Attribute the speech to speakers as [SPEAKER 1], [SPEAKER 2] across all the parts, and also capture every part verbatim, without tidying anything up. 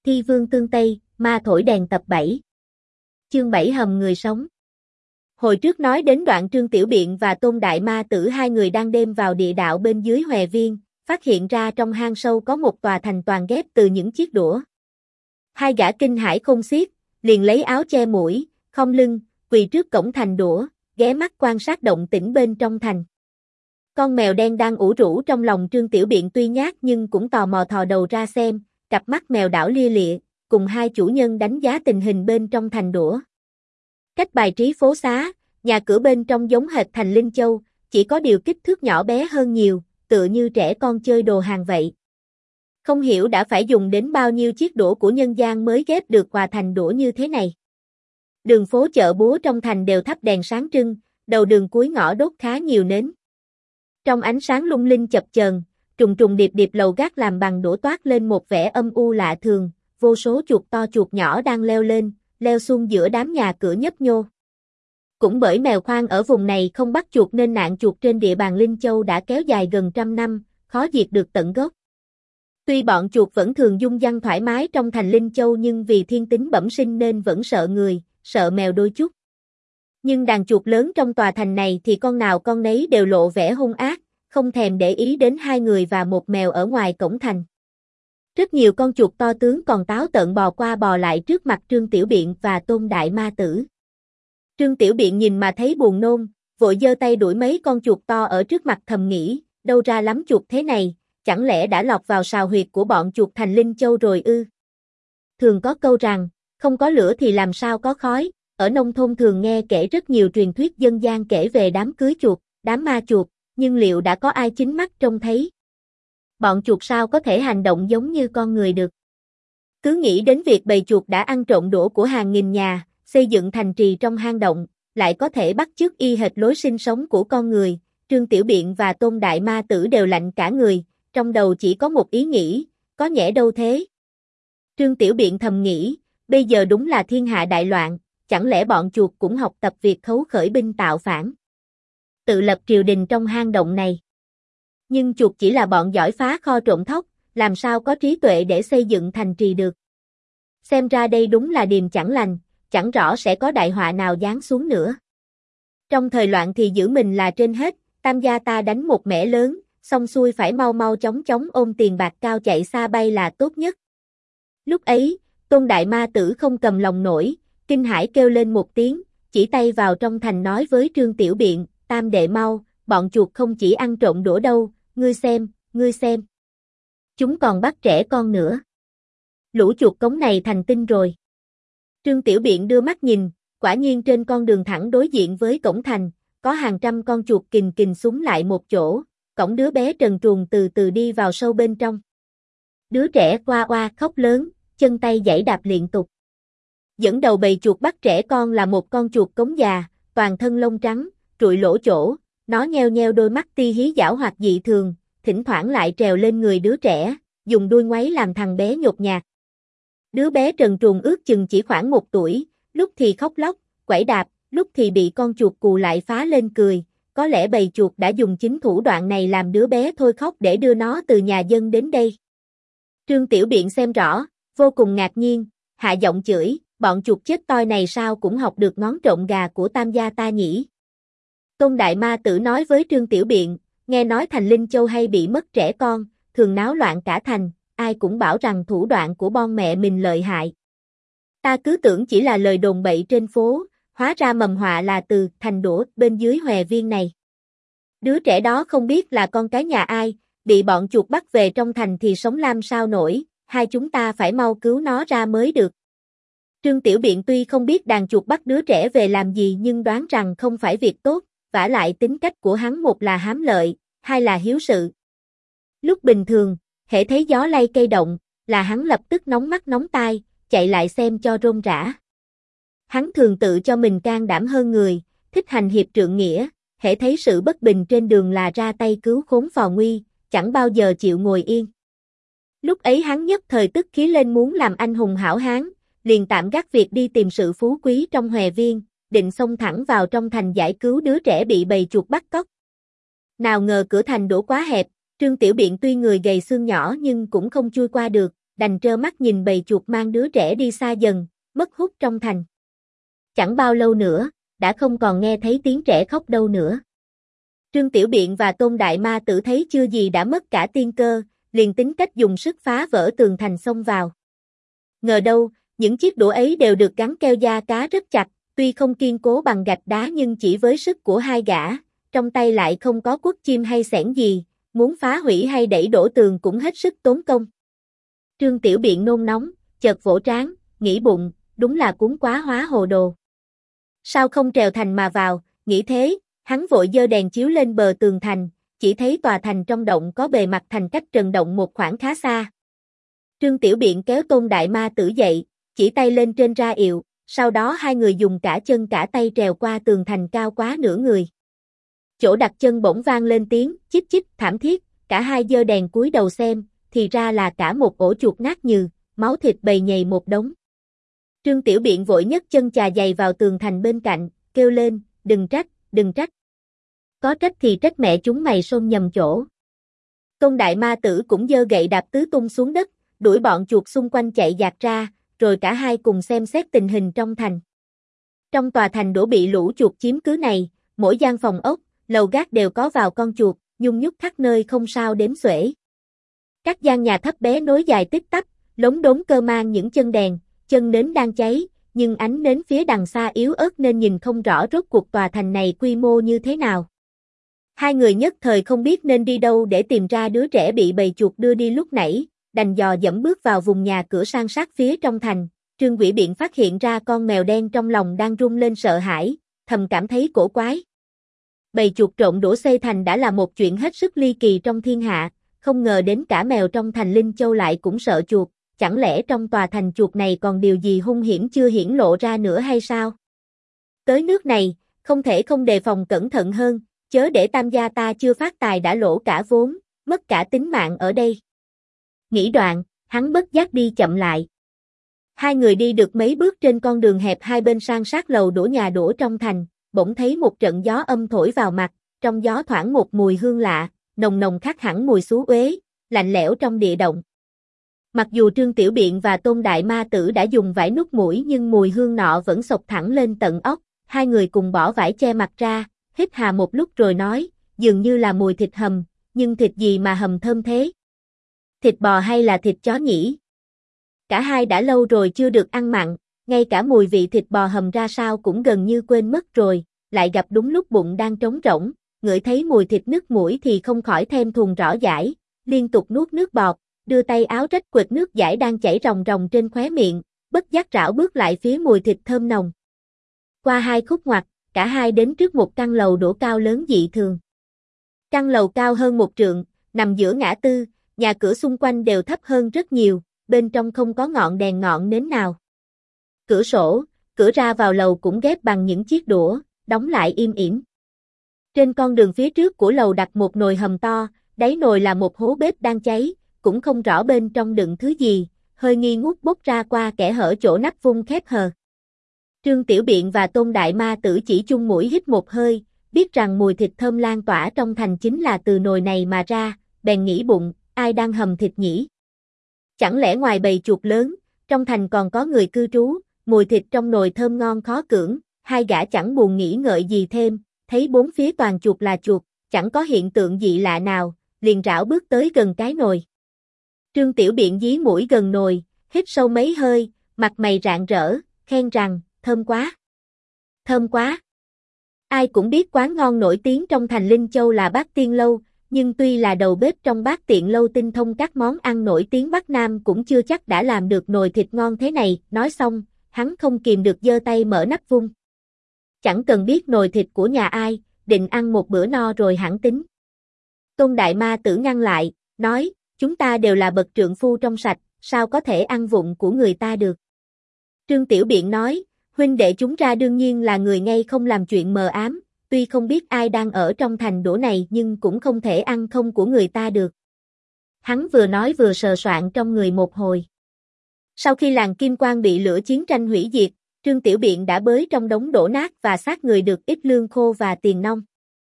[SPEAKER 1] Thi Vương Tương Tây, Ma Thổi Đèn tập bảy. Chương bảy Hầm Người Sống. Hồi trước nói đến đoạn Trương Tiểu Biện và Tôn Đại Ma Tử hai người đang đêm vào địa đạo bên dưới Hòe Viên, phát hiện ra trong hang sâu có một tòa thành toàn ghép từ những chiếc đũa. Hai gã kinh hãi không xiết, liền lấy áo che mũi, khom lưng, quỳ trước cổng thành đũa, ghé mắt quan sát động tĩnh bên trong thành. Con mèo đen đang ủ rũ trong lòng Trương Tiểu Biện tuy nhát nhưng cũng tò mò thò đầu ra xem, cặp mắt mèo đảo lia lịa, cùng hai chủ nhân đánh giá tình hình bên trong thành đũa. Cách bài trí phố xá, nhà cửa bên trong giống hệt thành Linh Châu, chỉ có điều kích thước nhỏ bé hơn nhiều, tựa như trẻ con chơi đồ hàng vậy. Không hiểu đã phải dùng đến bao nhiêu chiếc đũa của nhân gian mới ghép được hòa thành đũa như thế này. Đường phố chợ búa trong thành đều thắp đèn sáng trưng, đầu đường cuối ngõ đốt khá nhiều nến. Trong ánh sáng lung linh chập chờn, trùng trùng điệp điệp lầu gác làm bằng đũa toát lên một vẻ âm u lạ thường, vô số chuột to chuột nhỏ đang leo lên, leo xuống giữa đám nhà cửa nhấp nhô. Cũng bởi mèo khoang ở vùng này không bắt chuột nên nạn chuột trên địa bàn Linh Châu đã kéo dài gần trăm năm, khó diệt được tận gốc. Tuy bọn chuột vẫn thường dung dăng thoải mái trong thành Linh Châu nhưng vì thiên tính bẩm sinh nên vẫn sợ người, sợ mèo đôi chút. Nhưng đàn chuột lớn trong tòa thành này thì con nào con nấy đều lộ vẻ hung ác, không thèm để ý đến hai người và một mèo ở ngoài cổng thành. Rất nhiều con chuột to tướng còn táo tợn bò qua bò lại trước mặt Trương Tiểu Biện và Tôn Đại Ma Tử. Trương Tiểu Biện nhìn mà thấy buồn nôn, vội giơ tay đuổi mấy con chuột to ở trước mặt thầm nghĩ, đâu ra lắm chuột thế này, chẳng lẽ đã lọt vào sào huyệt của bọn chuột thành Linh Châu rồi ư? Thường có câu rằng, không có lửa thì làm sao có khói, ở nông thôn thường nghe kể rất nhiều truyền thuyết dân gian kể về đám cưới chuột, đám ma chuột, nhưng liệu đã có ai chính mắt trông thấy? Bọn chuột sao có thể hành động giống như con người được? Cứ nghĩ đến việc bầy chuột đã ăn trộm đũa của hàng nghìn nhà, xây dựng thành trì trong hang động, lại có thể bắt chước y hệt lối sinh sống của con người, Trương Tiểu Biện và Tôn Đại Ma Tử đều lạnh cả người, trong đầu chỉ có một ý nghĩ, có nhẽ đâu thế? Trương Tiểu Biện thầm nghĩ, bây giờ đúng là thiên hạ đại loạn, chẳng lẽ bọn chuột cũng học tập việc khấu khởi binh tạo phản, tự lập triều đình trong hang động này? Nhưng chuột chỉ là bọn giỏi phá kho trộm thóc, làm sao có trí tuệ để xây dựng thành trì được? Xem ra đây đúng là điềm chẳng lành, chẳng rõ sẽ có đại họa nào giáng xuống nữa. Trong thời loạn thì giữ mình là trên hết, Tam gia ta đánh một mẻ lớn, xong xuôi phải mau mau chóng chóng ôm tiền bạc cao chạy xa bay là tốt nhất. Lúc ấy, Tôn Đại Ma Tử không cầm lòng nổi, kinh hãi kêu lên một tiếng, chỉ tay vào trong thành nói với Trương Tiểu Biện, Tam đệ mau, bọn chuột không chỉ ăn trộm đũa đâu, ngươi xem, ngươi xem. Chúng còn bắt trẻ con nữa. Lũ chuột cống này thành tinh rồi. Trương Tiểu Biện đưa mắt nhìn, quả nhiên trên con đường thẳng đối diện với cổng thành, có hàng trăm con chuột kình kình súng lại một chỗ, cổng đứa bé trần truồng từ từ đi vào sâu bên trong. Đứa trẻ oa oa khóc lớn, chân tay giãy đạp liên tục. Dẫn đầu bầy chuột bắt trẻ con là một con chuột cống già, toàn thân lông trắng, trụi lỗ chỗ, nó nheo nheo đôi mắt ti hí giảo hoạt dị thường, thỉnh thoảng lại trèo lên người đứa trẻ, dùng đuôi ngoáy làm thằng bé nhột nhạt. Đứa bé trần truồng ước chừng chỉ khoảng một tuổi, lúc thì khóc lóc, quẩy đạp, lúc thì bị con chuột cù lại phá lên cười, có lẽ bầy chuột đã dùng chính thủ đoạn này làm đứa bé thôi khóc để đưa nó từ nhà dân đến đây. Trương Tiểu Biện xem rõ, vô cùng ngạc nhiên, hạ giọng chửi, bọn chuột chết toi này sao cũng học được ngón trộm gà của Tam gia ta nhỉ? Tôn Đại Ma Tử nói với Trương Tiểu Biện, nghe nói thành Linh Châu hay bị mất trẻ con, thường náo loạn cả thành, ai cũng bảo rằng thủ đoạn của bon mẹ mình lợi hại. Ta cứ tưởng chỉ là lời đồn bậy trên phố, hóa ra mầm họa là từ thành đũa bên dưới Hòe Viên này. Đứa trẻ đó không biết là con cái nhà ai, bị bọn chuột bắt về trong thành thì sống làm sao nổi, hai chúng ta phải mau cứu nó ra mới được. Trương Tiểu Biện tuy không biết đàn chuột bắt đứa trẻ về làm gì nhưng đoán rằng không phải việc tốt, vả lại tính cách của hắn một là hám lợi, hai là hiếu sự. Lúc bình thường, hễ thấy gió lay cây động, là hắn lập tức nóng mắt nóng tai, chạy lại xem cho rôm rã. Hắn thường tự cho mình can đảm hơn người, thích hành hiệp trượng nghĩa, hễ thấy sự bất bình trên đường là ra tay cứu khốn phò nguy, chẳng bao giờ chịu ngồi yên. Lúc ấy hắn nhất thời tức khí lên muốn làm anh hùng hảo hán, liền tạm gác việc đi tìm sự phú quý trong Hòe Viên, định xông thẳng vào trong thành giải cứu đứa trẻ bị bầy chuột bắt cóc. Nào ngờ cửa thành đổ quá hẹp, Trương Tiểu Biện tuy người gầy xương nhỏ nhưng cũng không chui qua được, đành trơ mắt nhìn bầy chuột mang đứa trẻ đi xa dần, mất hút trong thành. Chẳng bao lâu nữa, đã không còn nghe thấy tiếng trẻ khóc đâu nữa. Trương Tiểu Biện và Tôn Đại Ma Tử thấy chưa gì đã mất cả tiên cơ, liền tính cách dùng sức phá vỡ tường thành xông vào. Ngờ đâu, những chiếc đũa ấy đều được gắn keo da cá rất chặt, tuy không kiên cố bằng gạch đá nhưng chỉ với sức của hai gã, trong tay lại không có cuốc chim hay xẻng gì, muốn phá hủy hay đẩy đổ tường cũng hết sức tốn công. Trương Tiểu Biện nôn nóng, chợt vỗ trán, nghĩ bụng, đúng là cuốn quá hóa hồ đồ. Sao không trèo thành mà vào, nghĩ thế, hắn vội giơ đèn chiếu lên bờ tường thành, chỉ thấy tòa thành trong động có bề mặt thành cách trần động một khoảng khá xa. Trương Tiểu Biện kéo Tôn Đại Ma Tử dậy, chỉ tay lên trên ra yệu, sau đó hai người dùng cả chân cả tay trèo qua tường thành cao quá nửa người. Chỗ đặt chân bỗng vang lên tiếng chích chích thảm thiết, cả hai giơ đèn cúi đầu xem, thì ra là cả một ổ chuột nát nhừ, máu thịt bầy nhầy một đống. Trương Tiểu Biện vội nhấc chân chà giày vào tường thành bên cạnh, kêu lên, đừng trách, đừng trách. Có trách thì trách mẹ chúng mày xông nhầm chỗ. Tôn Đại Ma Tử cũng giơ gậy đạp tứ tung xuống đất, đuổi bọn chuột xung quanh chạy dạt ra, rồi cả hai cùng xem xét tình hình trong thành. Trong tòa thành đổ bị lũ chuột chiếm cứ này, mỗi gian phòng ốc, lầu gác đều có vào con chuột, nhung nhúc khắp nơi không sao đếm xuể. Các gian nhà thấp bé nối dài tích tắp, lống đống cơ mang những chân đèn, chân nến đang cháy, nhưng ánh nến phía đằng xa yếu ớt nên nhìn không rõ rốt cuộc tòa thành này quy mô như thế nào. Hai người nhất thời không biết nên đi đâu để tìm ra đứa trẻ bị bầy chuột đưa đi lúc nãy, đành dò dẫm bước vào vùng nhà cửa san sát phía trong thành. Trương Quỷ Biện phát hiện ra con mèo đen trong lòng đang rung lên sợ hãi, thầm cảm thấy cổ quái. Bầy chuột trộn đũa xây thành đã là một chuyện hết sức ly kỳ trong thiên hạ, không ngờ đến cả mèo trong thành Linh Châu lại cũng sợ chuột, chẳng lẽ trong tòa thành chuột này còn điều gì hung hiểm chưa hiển lộ ra nữa hay sao? Tới nước này, không thể không đề phòng cẩn thận hơn, chớ để tam gia ta chưa phát tài đã lỗ cả vốn, mất cả tính mạng ở đây. Nghĩ đoạn, hắn bất giác đi chậm lại. Hai người đi được mấy bước trên con đường hẹp hai bên san sát lầu đổ nhà đổ trong thành, bỗng thấy một trận gió âm thổi vào mặt, trong gió thoảng một mùi hương lạ, nồng nồng khác hẳn mùi xú uế, lạnh lẽo trong địa động. Mặc dù Trương Tiểu Biện và Tôn Đại Ma Tử đã dùng vải nút mũi nhưng mùi hương nọ vẫn xộc thẳng lên tận óc, hai người cùng bỏ vải che mặt ra, hít hà một lúc rồi nói, dường như là mùi thịt hầm, nhưng thịt gì mà hầm thơm thế? Thịt bò hay là thịt chó nhỉ? Cả hai đã lâu rồi chưa được ăn mặn, ngay cả mùi vị thịt bò hầm ra sao cũng gần như quên mất rồi, lại gặp đúng lúc bụng đang trống rỗng, ngửi thấy mùi thịt nức mũi thì không khỏi thêm thùng rõ dãi, liên tục nuốt nước bọt, đưa tay áo rách quệt nước dãi đang chảy ròng ròng trên khóe miệng, bất giác rảo bước lại phía mùi thịt thơm nồng. Qua hai khúc ngoặt, cả hai đến trước một căn lầu đổ cao lớn dị thường. Căn lầu cao hơn một trượng, nằm giữa ngã tư, nhà cửa xung quanh đều thấp hơn rất nhiều, bên trong không có ngọn đèn ngọn nến nào. Cửa sổ, cửa ra vào lầu cũng ghép bằng những chiếc đũa, đóng lại im ỉm. Trên con đường phía trước của lầu đặt một nồi hầm to, đáy nồi là một hố bếp đang cháy, cũng không rõ bên trong đựng thứ gì, hơi nghi ngút bốc ra qua kẽ hở chỗ nắp vung khép hờ. Trương Tiểu Biện và Tôn Đại Ma Tử chỉ chung mũi hít một hơi, biết rằng mùi thịt thơm lan tỏa trong thành chính là từ nồi này mà ra, bèn nghĩ bụng, ai đang hầm thịt nhỉ? Chẳng lẽ ngoài bầy chuột lớn, trong thành còn có người cư trú, mùi thịt trong nồi thơm ngon khó cưỡng, hai gã chẳng buồn nghĩ ngợi gì thêm, thấy bốn phía toàn chuột là chuột, chẳng có hiện tượng dị lạ nào, liền rảo bước tới gần cái nồi. Trương Tiểu Biện dí mũi gần nồi, hít sâu mấy hơi, mặt mày rạng rỡ, khen rằng, thơm quá. Thơm quá. Ai cũng biết quán ngon nổi tiếng trong thành Linh Châu là Bát Tiên Lâu, nhưng tuy là đầu bếp trong Bát Tiện Lâu tinh thông các món ăn nổi tiếng Bắc Nam cũng chưa chắc đã làm được nồi thịt ngon thế này, nói xong, hắn không kìm được giơ tay mở nắp vung. Chẳng cần biết nồi thịt của nhà ai, định ăn một bữa no rồi hẳn tính. Tôn Đại Ma Tử ngăn lại, nói, chúng ta đều là bậc trượng phu trong sạch, sao có thể ăn vụng của người ta được. Trương Tiểu Biện nói, huynh đệ chúng ra đương nhiên là người ngay không làm chuyện mờ ám, tuy không biết ai đang ở trong thành đổ này nhưng cũng không thể ăn không của người ta được. Hắn vừa nói vừa sờ soạn trong người một hồi. Sau khi làng Kim Quan bị lửa chiến tranh hủy diệt, Trương Tiểu Biện đã bới trong đống đổ nát và xác người được ít lương khô và tiền nong.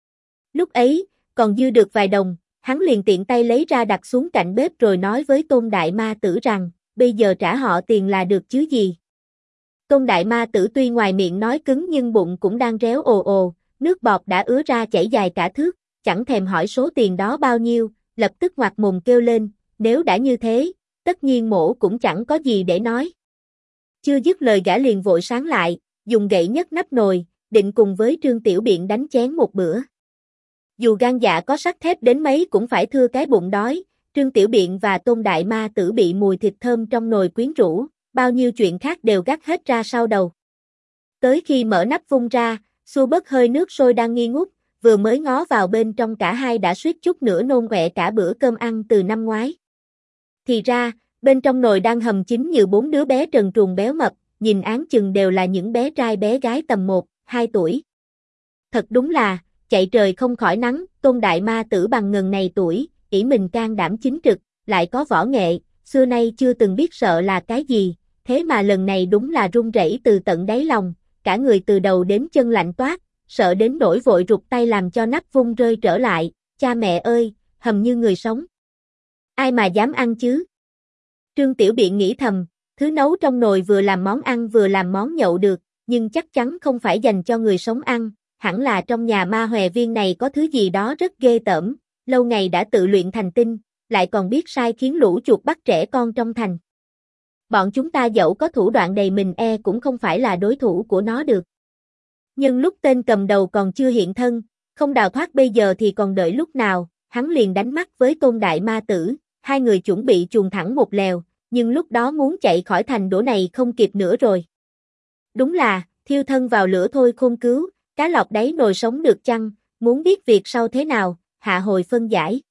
[SPEAKER 1] Lúc ấy, còn dư được vài đồng, hắn liền tiện tay lấy ra đặt xuống cạnh bếp rồi nói với Tôn Đại Ma Tử rằng, bây giờ trả họ tiền là được chứ gì. Tôn Đại Ma Tử tuy ngoài miệng nói cứng nhưng bụng cũng đang réo ồ ồ, nước bọt đã ứa ra chảy dài cả thước, chẳng thèm hỏi số tiền đó bao nhiêu, lập tức ngoạc mồm kêu lên, nếu đã như thế, tất nhiên mổ cũng chẳng có gì để nói. Chưa dứt lời gã liền vội sáng lại, dùng gậy nhấc nắp nồi, định cùng với Trương Tiểu Biện đánh chén một bữa. Dù gan dạ có sắt thép đến mấy cũng phải thưa cái bụng đói, Trương Tiểu Biện và Tôn Đại Ma Tử bị mùi thịt thơm trong nồi quyến rũ, bao nhiêu chuyện khác đều gác hết ra sau đầu. Tới khi mở nắp vung ra, xua bớt hơi nước sôi đang nghi ngút, vừa mới ngó vào bên trong cả hai đã suýt chút nữa nôn ọe cả bữa cơm ăn từ năm ngoái. Thì ra, bên trong nồi đang hầm chín như bốn đứa bé trần truồng béo mập, nhìn áng chừng đều là những bé trai bé gái tầm một, hai tuổi. Thật đúng là, chạy trời không khỏi nắng, Tôn Đại Ma Tử bằng ngần này tuổi, ỷ mình can đảm chính trực, lại có võ nghệ, xưa nay chưa từng biết sợ là cái gì, thế mà lần này đúng là run rẩy từ tận đáy lòng, cả người từ đầu đến chân lạnh toát, sợ đến nỗi vội rụt tay làm cho nắp vung rơi trở lại, cha mẹ ơi, hầm như người sống. Ai mà dám ăn chứ? Trương Tiểu Biện nghĩ thầm, thứ nấu trong nồi vừa làm món ăn vừa làm món nhậu được, nhưng chắc chắn không phải dành cho người sống ăn, hẳn là trong nhà ma hòe viên này có thứ gì đó rất ghê tởm, lâu ngày đã tự luyện thành tinh, lại còn biết sai khiến lũ chuột bắt trẻ con trong thành. Bọn chúng ta dẫu có thủ đoạn đầy mình e cũng không phải là đối thủ của nó được. Nhưng lúc tên cầm đầu còn chưa hiện thân, không đào thoát bây giờ thì còn đợi lúc nào, hắn liền đánh mắt với Tôn Đại Ma Tử, hai người chuẩn bị chuồn thẳng một lèo, nhưng lúc đó muốn chạy khỏi thành đổ này không kịp nữa rồi. Đúng là, thiêu thân vào lửa thôi khôn cứu, cá lọt đáy nồi sống được chăng, muốn biết việc sau thế nào, hạ hồi phân giải.